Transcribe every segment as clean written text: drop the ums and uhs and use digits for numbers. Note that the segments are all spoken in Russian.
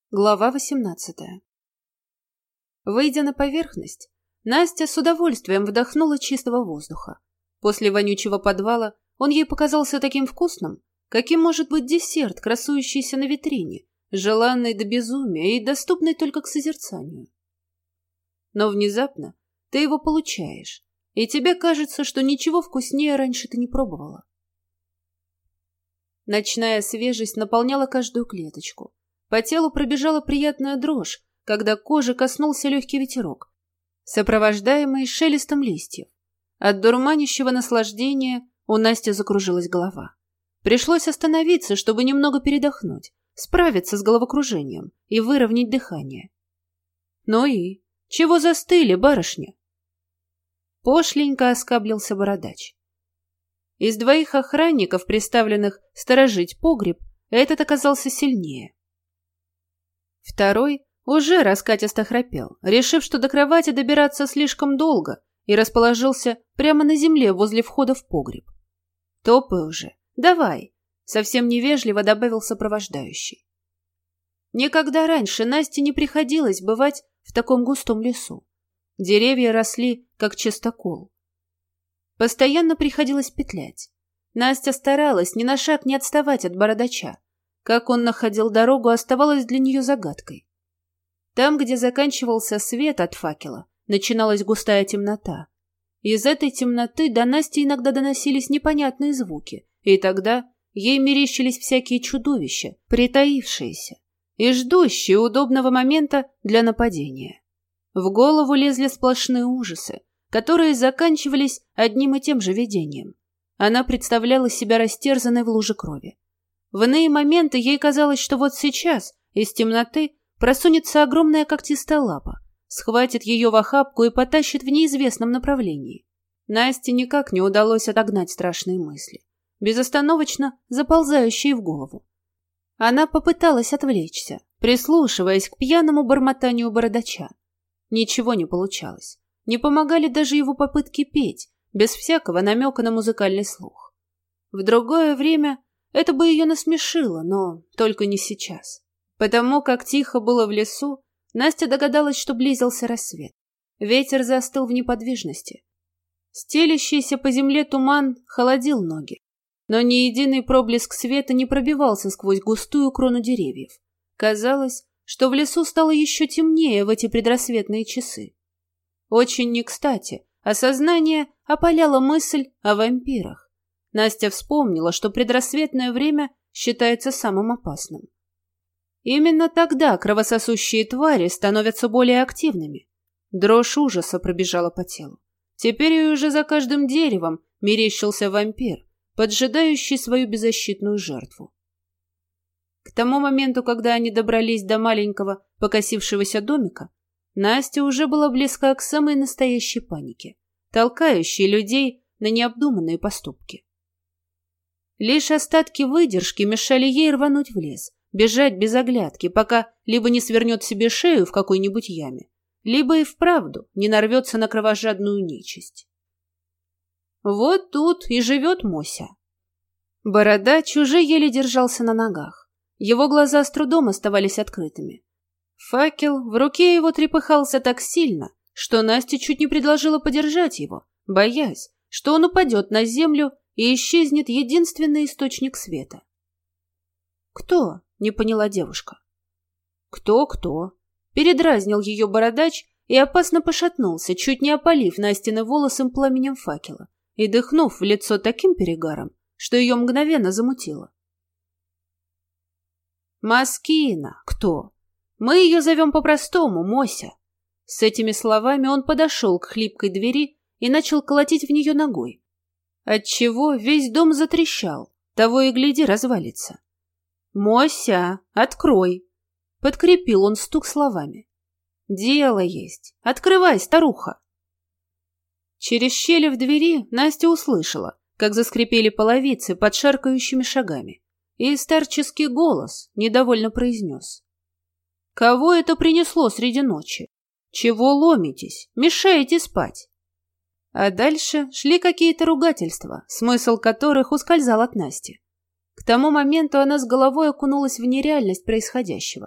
Глава 18. Выйдя на поверхность, Настя с удовольствием вдохнула чистого воздуха. После вонючего подвала он ей показался таким вкусным, каким может быть десерт, красующийся на витрине, желанный до безумия и доступный только к созерцанию. Но внезапно ты его получаешь, и тебе кажется, что ничего вкуснее раньше ты не пробовала. Ночная свежесть наполняла каждую клеточку. По телу пробежала приятная дрожь, когда кожи коснулся легкий ветерок, сопровождаемый шелестом листьев. От дурманящего наслаждения у Насти закружилась голова. Пришлось остановиться, чтобы немного передохнуть, справиться с головокружением и выровнять дыхание. «Ну и? Чего застыли, барышня?» Пошленько оскаблился бородач. Из двоих охранников, приставленных сторожить погреб, этот оказался сильнее. Второй уже раскатисто храпел, решив, что до кровати добираться слишком долго, и расположился прямо на земле возле входа в погреб. «Топай уже, давай!» — совсем невежливо добавил сопровождающий. Никогда раньше Насте не приходилось бывать в таком густом лесу. Деревья росли, как чистокол. Постоянно приходилось петлять. Настя старалась ни на шаг не отставать от бородача. Как он находил дорогу, оставалось для нее загадкой. Там, где заканчивался свет от факела, начиналась густая темнота. Из этой темноты до Насти иногда доносились непонятные звуки, и тогда ей мерещились всякие чудовища, притаившиеся и ждущие удобного момента для нападения. В голову лезли сплошные ужасы, которые заканчивались одним и тем же видением. Она представляла себя растерзанной в луже крови. В иные моменты ей казалось, что вот сейчас из темноты просунется огромная когтистая лапа, схватит ее в охапку и потащит в неизвестном направлении. Насте никак не удалось отогнать страшные мысли, безостановочно заползающие в голову. Она попыталась отвлечься, прислушиваясь к пьяному бормотанию бородача. Ничего не получалось. Не помогали даже его попытки петь, без всякого намека на музыкальный слух. В другое время это бы ее насмешило, но только не сейчас. Потому как тихо было в лесу, Настя догадалась, что близился рассвет. Ветер застыл в неподвижности. Стелящийся по земле туман холодил ноги, но ни единый проблеск света не пробивался сквозь густую крону деревьев. Казалось, что в лесу стало еще темнее в эти предрассветные часы. Очень не кстати осознание опаляло мысль о вампирах. Настя вспомнила, что предрассветное время считается самым опасным. Именно тогда кровососущие твари становятся более активными. Дрожь ужаса пробежала по телу. Теперь ей уже за каждым деревом мерещился вампир, поджидающий свою беззащитную жертву. К тому моменту, когда они добрались до маленького покосившегося домика, Настя уже была близка к самой настоящей панике, толкающей людей на необдуманные поступки. Лишь остатки выдержки мешали ей рвануть в лес, бежать без оглядки, пока либо не свернет себе шею в какой-нибудь яме, либо и вправду не нарвется на кровожадную нечисть. Вот тут и живет Мося. Бородач уже еле держался на ногах. Его глаза с трудом оставались открытыми. Факел в руке его трепыхался так сильно, что Настя чуть не предложила подержать его, боясь, что он упадет на землю и исчезнет единственный источник света. «Кто?» — не поняла девушка. «Кто-кто?» — передразнил ее бородач и опасно пошатнулся, чуть не опалив Настины волосы пламенем факела и дыхнув в лицо таким перегаром, что ее мгновенно замутило. «Маскина! Кто? Мы ее зовем по-простому, Мося». С этими словами он подошел к хлипкой двери и начал колотить в нее ногой, отчего весь дом затрещал, того и гляди развалится. «Мося, открой!» — подкрепил он стук словами. «Дело есть. Открывай, старуха!» Через щели в двери Настя услышала, как заскрипели половицы под шаркающими шагами, и старческий голос недовольно произнес: «Кого это принесло среди ночи? Чего ломитесь? Мешаете спать?» А дальше шли какие-то ругательства, смысл которых ускользал от Насти. К тому моменту она с головой окунулась в нереальность происходящего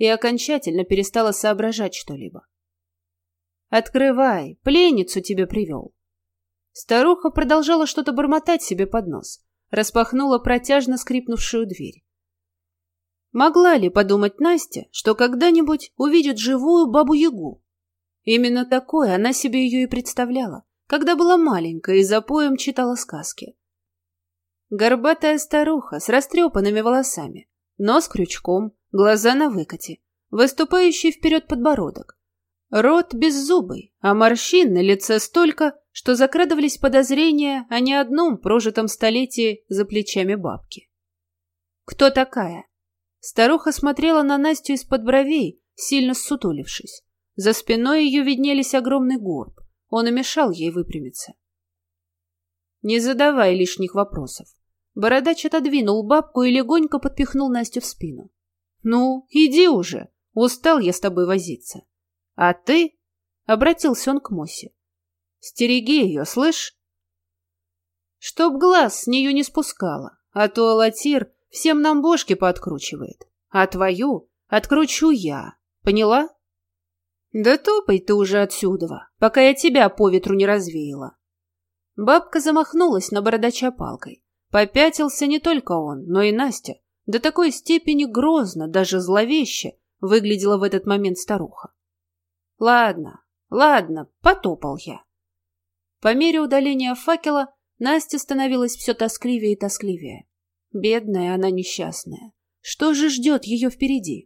и окончательно перестала соображать что-либо. «Открывай, пленницу тебе привел». Старуха продолжала что-то бормотать себе под нос, распахнула протяжно скрипнувшую дверь. Могла ли подумать Настя, что когда-нибудь увидит живую бабу-ягу? Именно такой она себе ее и представляла, когда была маленькая и за поем читала сказки. Горбатая старуха с растрепанными волосами, нос крючком, глаза на выкате, выступающий вперед подбородок. Рот беззубый, а морщин на лице столько, что закрадывались подозрения о не одном прожитом столетии за плечами бабки. «Кто такая?» Старуха смотрела на Настю из-под бровей, сильно ссутулившись. За спиной ее виднелись огромный горб, он и мешал ей выпрямиться. «Не задавай лишних вопросов». Бородач отодвинул бабку и легонько подпихнул Настю в спину. «Ну, иди уже, устал я с тобой возиться. А ты?» — обратился он к Мосе. «Стереги ее, слышь? Чтоб глаз с нее не спускала, а то Алатир всем нам бошки пооткручивает, а твою откручу я, поняла? Да топай ты уже отсюда, пока я тебя по ветру не развеяла». Бабка замахнулась на бородача палкой. Попятился не только он, но и Настя. До такой степени грозно, даже зловеще выглядела в этот момент старуха. «Ладно, ладно, потопал я». По мере удаления факела Настя становилась все тоскливее и тоскливее. Бедная она несчастная. Что же ждет ее впереди?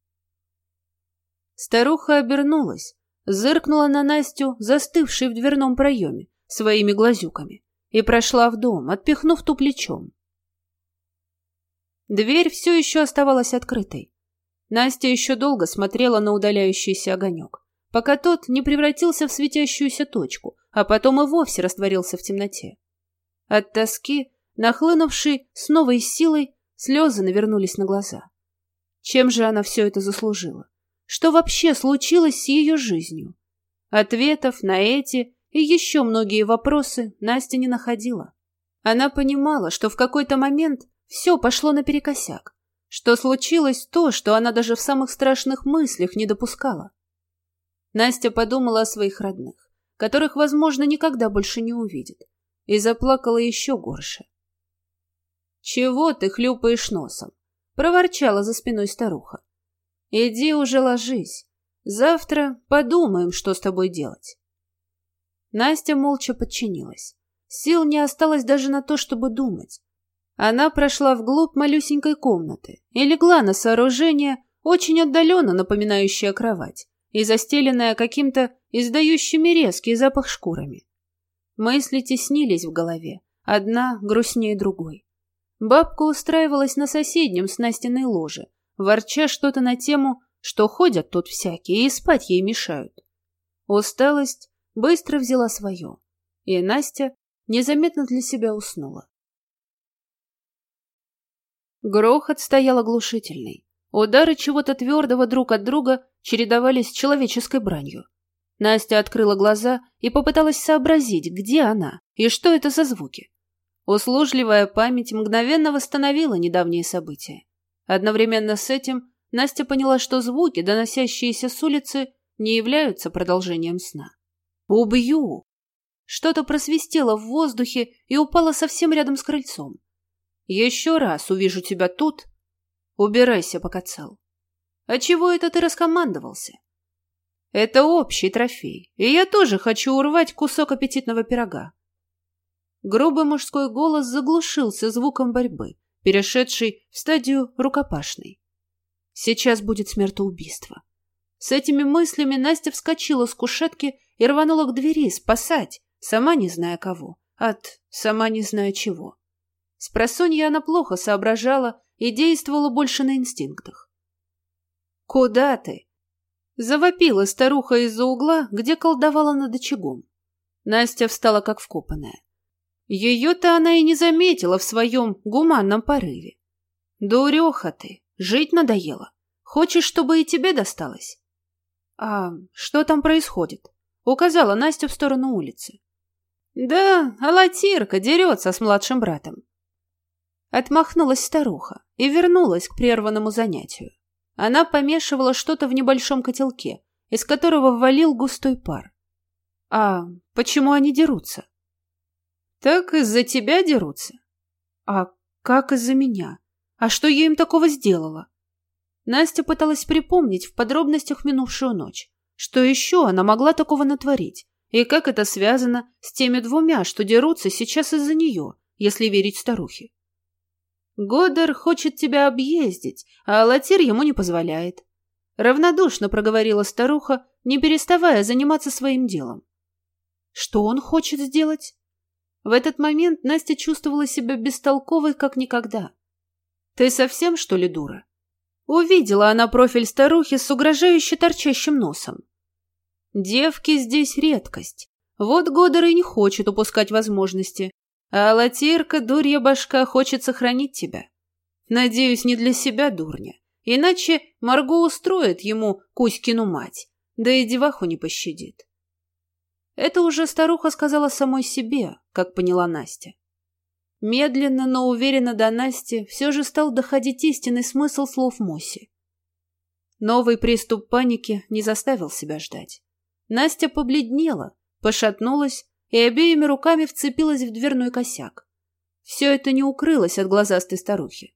Старуха обернулась, зыркнула на Настю, застывшей в дверном проеме, своими глазюками, и прошла в дом, отпихнув ту плечом. Дверь все еще оставалась открытой. Настя еще долго смотрела на удаляющийся огонек, пока тот не превратился в светящуюся точку, а потом и вовсе растворился в темноте. От тоски, нахлынувшей с новой силой, слезы навернулись на глаза. Чем же она все это заслужила? Что вообще случилось с ее жизнью? Ответов на эти и еще многие вопросы Настя не находила. Она понимала, что в какой-то момент все пошло наперекосяк, что случилось то, что она даже в самых страшных мыслях не допускала. Настя подумала о своих родных, которых, возможно, никогда больше не увидит, и заплакала еще горше. «Чего ты хлюпаешь носом?» — проворчала за спиной старуха. «Иди уже ложись. Завтра подумаем, что с тобой делать». Настя молча подчинилась. Сил не осталось даже на то, чтобы думать. Она прошла вглубь малюсенькой комнаты и легла на сооружение, очень отдаленно напоминающее кровать, и застеленная каким-то издающими резкий запах шкурами. Мысли теснились в голове, одна грустнее другой. Бабка устраивалась на соседнем с Настиной ложе, ворча что-то на тему, что ходят тут всякие и спать ей мешают. Усталость быстро взяла свое, и Настя незаметно для себя уснула. Грохот стоял оглушительный. Удары чего-то твердого друг от друга чередовались с человеческой бранью. Настя открыла глаза и попыталась сообразить, где она и что это за звуки. Услужливая память мгновенно восстановила недавние события. Одновременно с этим Настя поняла, что звуки, доносящиеся с улицы, не являются продолжением сна. «Убью!» Что-то просвистело в воздухе и упало совсем рядом с крыльцом. «Еще раз увижу тебя тут. Убирайся, пока цел». «А чего это ты раскомандовался?» «Это общий трофей, и я тоже хочу урвать кусок аппетитного пирога». Грубый мужской голос заглушился звуком борьбы, перешедшей в стадию рукопашной. Сейчас будет смертоубийство. С этими мыслями Настя вскочила с кушетки и рванула к двери спасать, сама не зная кого, сама не зная чего. Спросонья она плохо соображала и действовала больше на инстинктах. «Куда ты?» — завопила старуха из-за угла, где колдовала над очагом. Настя встала как вкопанная. Ее-то она и не заметила в своем гуманном порыве. «Дуреха ты, жить надоело. Хочешь, чтобы и тебе досталось?» «А что там происходит?» — указала Настя в сторону улицы. «Да, Алатирка дерется с младшим братом». Отмахнулась старуха и вернулась к прерванному занятию. Она помешивала что-то в небольшом котелке, из которого валил густой пар. А почему они дерутся? Так из-за тебя дерутся. А как из-за меня? А что я им такого сделала? Настя пыталась припомнить в подробностях минувшую ночь. Что еще она могла такого натворить? И как это связано с теми двумя, что дерутся сейчас из-за нее, если верить старухе? Годдар хочет тебя объездить, а Алатир ему не позволяет. Равнодушно проговорила старуха, не переставая заниматься своим делом. Что он хочет сделать? В этот момент Настя чувствовала себя бестолковой, как никогда. Ты совсем, что ли, дура? Увидела она профиль старухи с угрожающе торчащим носом. Девки здесь редкость. Вот Годдар и не хочет упускать возможности. А Алатирка, дурья башка, хочет сохранить тебя. Надеюсь, не для себя, дурня. Иначе Марго устроит ему Кузькину мать, да и деваху не пощадит. Это уже старуха сказала самой себе, как поняла Настя. Медленно, но уверенно до Насти все же стал доходить истинный смысл слов Моси. Новый приступ паники не заставил себя ждать. Настя побледнела, пошатнулась и обеими руками вцепилась в дверной косяк. Все это не укрылось от глазастой старухи.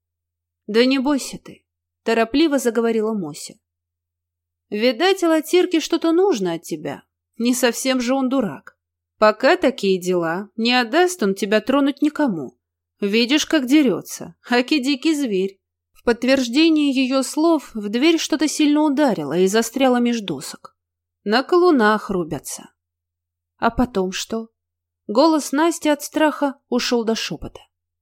«Да не бойся ты», — торопливо заговорила Мося. «Видать, Алатирке что-то нужно от тебя. Не совсем же он дурак. Пока такие дела, не отдаст он тебя тронуть никому. Видишь, как дерется, аки дикий зверь». В подтверждение ее слов в дверь что-то сильно ударило и застряло меж досок. На колунах рубятся. А потом что? Голос Насти от страха ушел до шепота.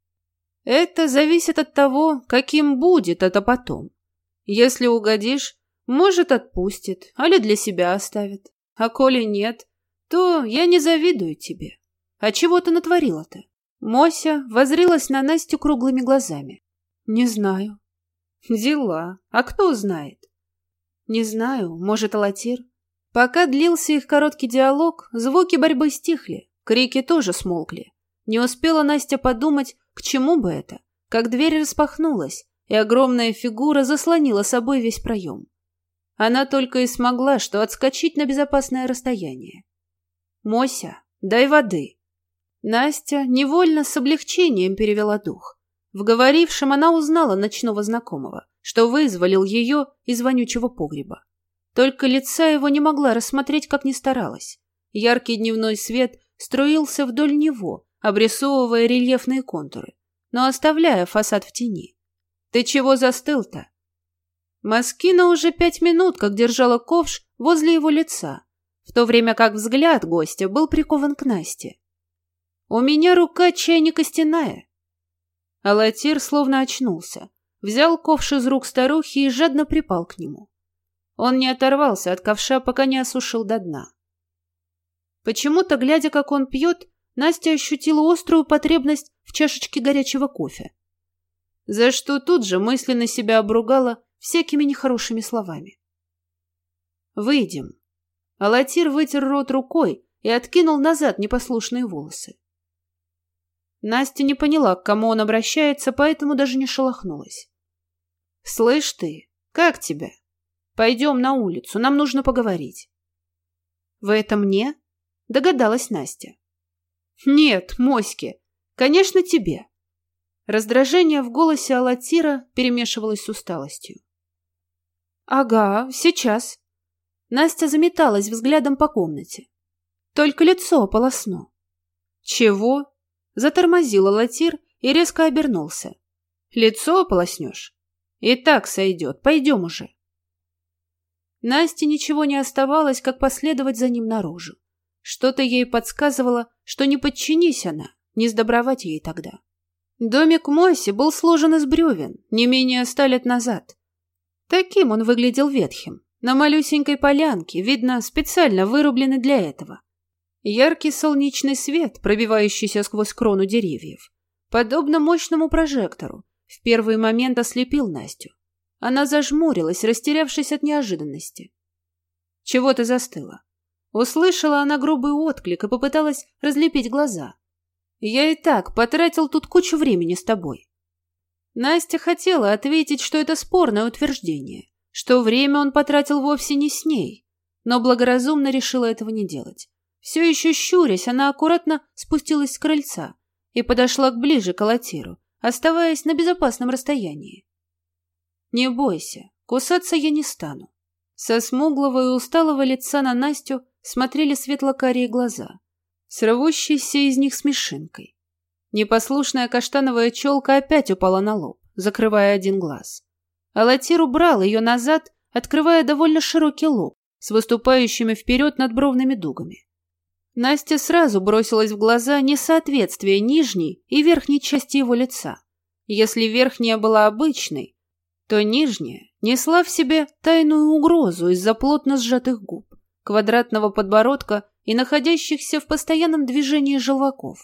Это зависит от того, каким будет это потом. Если угодишь, может, отпустит, али для себя оставит. А коли нет, то я не завидую тебе. А чего ты натворила-то? Мося воззрилась на Настю круглыми глазами. Не знаю. Дела. А кто знает? Не знаю, может, Алатир. Пока длился их короткий диалог, звуки борьбы стихли, крики тоже смолкли. Не успела Настя подумать, к чему бы это, как дверь распахнулась, и огромная фигура заслонила собой весь проем. Она только и смогла, что отскочить на безопасное расстояние. «Мося, дай воды». Настя невольно с облегчением перевела дух. В говорившем она узнала ночного знакомого, что вызволил ее из вонючего погреба. Только лица его не могла рассмотреть, как ни старалась. Яркий дневной свет струился вдоль него, обрисовывая рельефные контуры, но оставляя фасад в тени. «Ты чего застыл-то?» Москина уже 5 минут как держала ковш возле его лица, в то время как взгляд гостя был прикован к Насте. «У меня рука чай костяная». Алатир словно очнулся, взял ковш из рук старухи и жадно припал к нему. Он не оторвался от ковша, пока не осушил до дна. Почему-то, глядя, как он пьет, Настя ощутила острую потребность в чашечке горячего кофе, за что тут же мысленно себя обругала всякими нехорошими словами. «Выйдем». Алатир вытер рот рукой и откинул назад непослушные волосы. Настя не поняла, к кому он обращается, поэтому даже не шелохнулась. «Слышь ты, как тебя? Пойдем на улицу, нам нужно поговорить». «Вы это мне?» — догадалась Настя. «Нет, Моське, конечно, тебе». Раздражение в голосе Алатира перемешивалось с усталостью. «Ага, сейчас». Настя заметалась взглядом по комнате. «Только лицо ополосну». «Чего?» — затормозил Алатир и резко обернулся. «Лицо ополоснешь? И так сойдет, пойдем уже». Насте ничего не оставалось, как последовать за ним наружу. Что-то ей подсказывало, что не подчинись она, не сдобровать ей тогда. Домик Моси был сложен из бревен, не менее 100 лет назад. Таким он выглядел ветхим, на малюсенькой полянке, видно, специально вырубленный для этого. Яркий солнечный свет, пробивающийся сквозь крону деревьев, подобно мощному прожектору, в первый момент ослепил Настю. Она зажмурилась, растерявшись от неожиданности. «Чего ты застыла?» Услышала она грубый отклик и попыталась разлепить глаза. «Я и так потратил тут кучу времени с тобой». Настя хотела ответить, что это спорное утверждение, что время он потратил вовсе не с ней, но благоразумно решила этого не делать. Все еще щурясь, она аккуратно спустилась с крыльца и подошла ближе к Алатиру, оставаясь на безопасном расстоянии. «Не бойся, кусаться я не стану». Со смуглого и усталого лица на Настю смотрели светло-карие глаза, с рвущейся из них смешинкой. Непослушная каштановая челка опять упала на лоб, закрывая один глаз. Алатир убрал ее назад, открывая довольно широкий лоб с выступающими вперед надбровными дугами. Настя сразу бросилась в глаза несоответствие нижней и верхней части его лица. Если верхняя была обычной, то нижняя несла в себе тайную угрозу из-за плотно сжатых губ, квадратного подбородка и находящихся в постоянном движении желваков.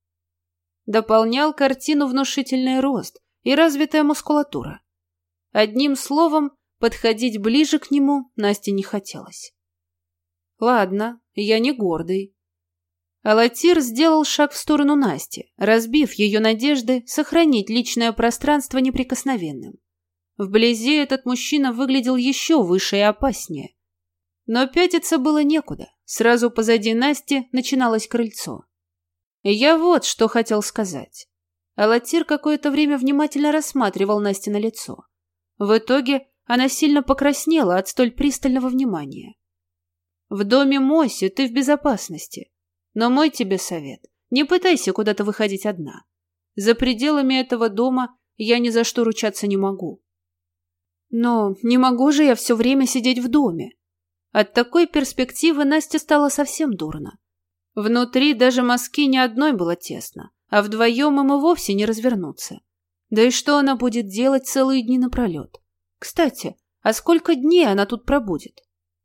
Дополнял картину внушительный рост и развитая мускулатура. Одним словом, подходить ближе к нему Насте не хотелось. «Ладно, я не гордый». Алатир сделал шаг в сторону Насти, разбив ее надежды сохранить личное пространство неприкосновенным. Вблизи этот мужчина выглядел еще выше и опаснее. Но пятиться было некуда. Сразу позади Насти начиналось крыльцо. И я вот что хотел сказать. Алатир какое-то время внимательно рассматривал Настино лицо. В итоге она сильно покраснела от столь пристального внимания. «В доме Моси ты в безопасности. Но мой тебе совет – не пытайся куда-то выходить одна. За пределами этого дома я ни за что ручаться не могу». «Но не могу же я все время сидеть в доме». От такой перспективы Насте стало совсем дурно. Внутри даже Москине одной было тесно, а вдвоем им и вовсе не развернуться. Да и что она будет делать целые дни напролет? Кстати, а сколько дней она тут пробудет?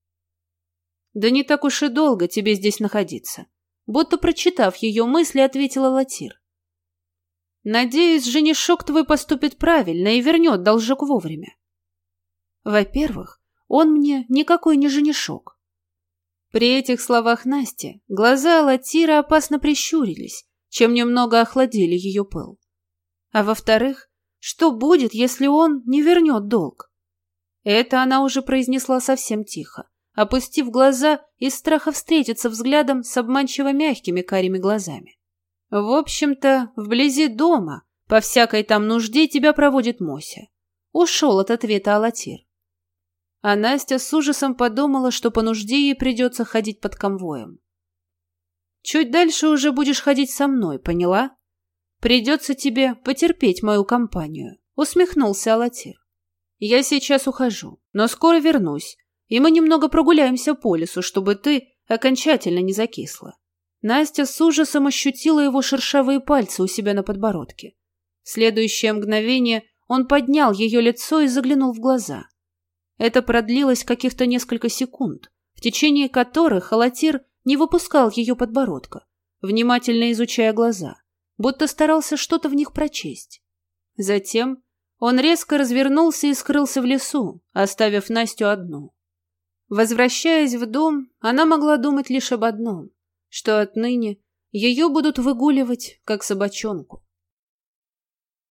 «Да не так уж и долго тебе здесь находиться», будто прочитав ее мысли, ответила Алатир. «Надеюсь, женишок твой поступит правильно и вернет должок вовремя». Во-первых, он мне никакой не женишок. При этих словах Насти глаза Алатира опасно прищурились, чем немного охладили ее пыл. А во-вторых, что будет, если он не вернет долг? Это она уже произнесла совсем тихо, опустив глаза из страха встретиться взглядом с обманчиво мягкими карими глазами. В общем-то, вблизи дома, по всякой там нужде тебя проводит Мося. Ушел от ответа Алатир. А Настя с ужасом подумала, что по нужде ей придется ходить под конвоем. Чуть дальше уже будешь ходить со мной, поняла? Придется тебе потерпеть мою компанию, усмехнулся Алатир. Я сейчас ухожу, но скоро вернусь, и мы немного прогуляемся по лесу, чтобы ты окончательно не закисла. Настя с ужасом ощутила его шершавые пальцы у себя на подбородке. В следующее мгновение он поднял ее лицо и заглянул в глаза. Это продлилось каких-то несколько секунд, в течение которых Алатир не выпускал ее подбородка, внимательно изучая глаза, будто старался что-то в них прочесть. Затем он резко развернулся и скрылся в лесу, оставив Настю одну. Возвращаясь в дом, она могла думать лишь об одном, что отныне ее будут выгуливать, как собачонку.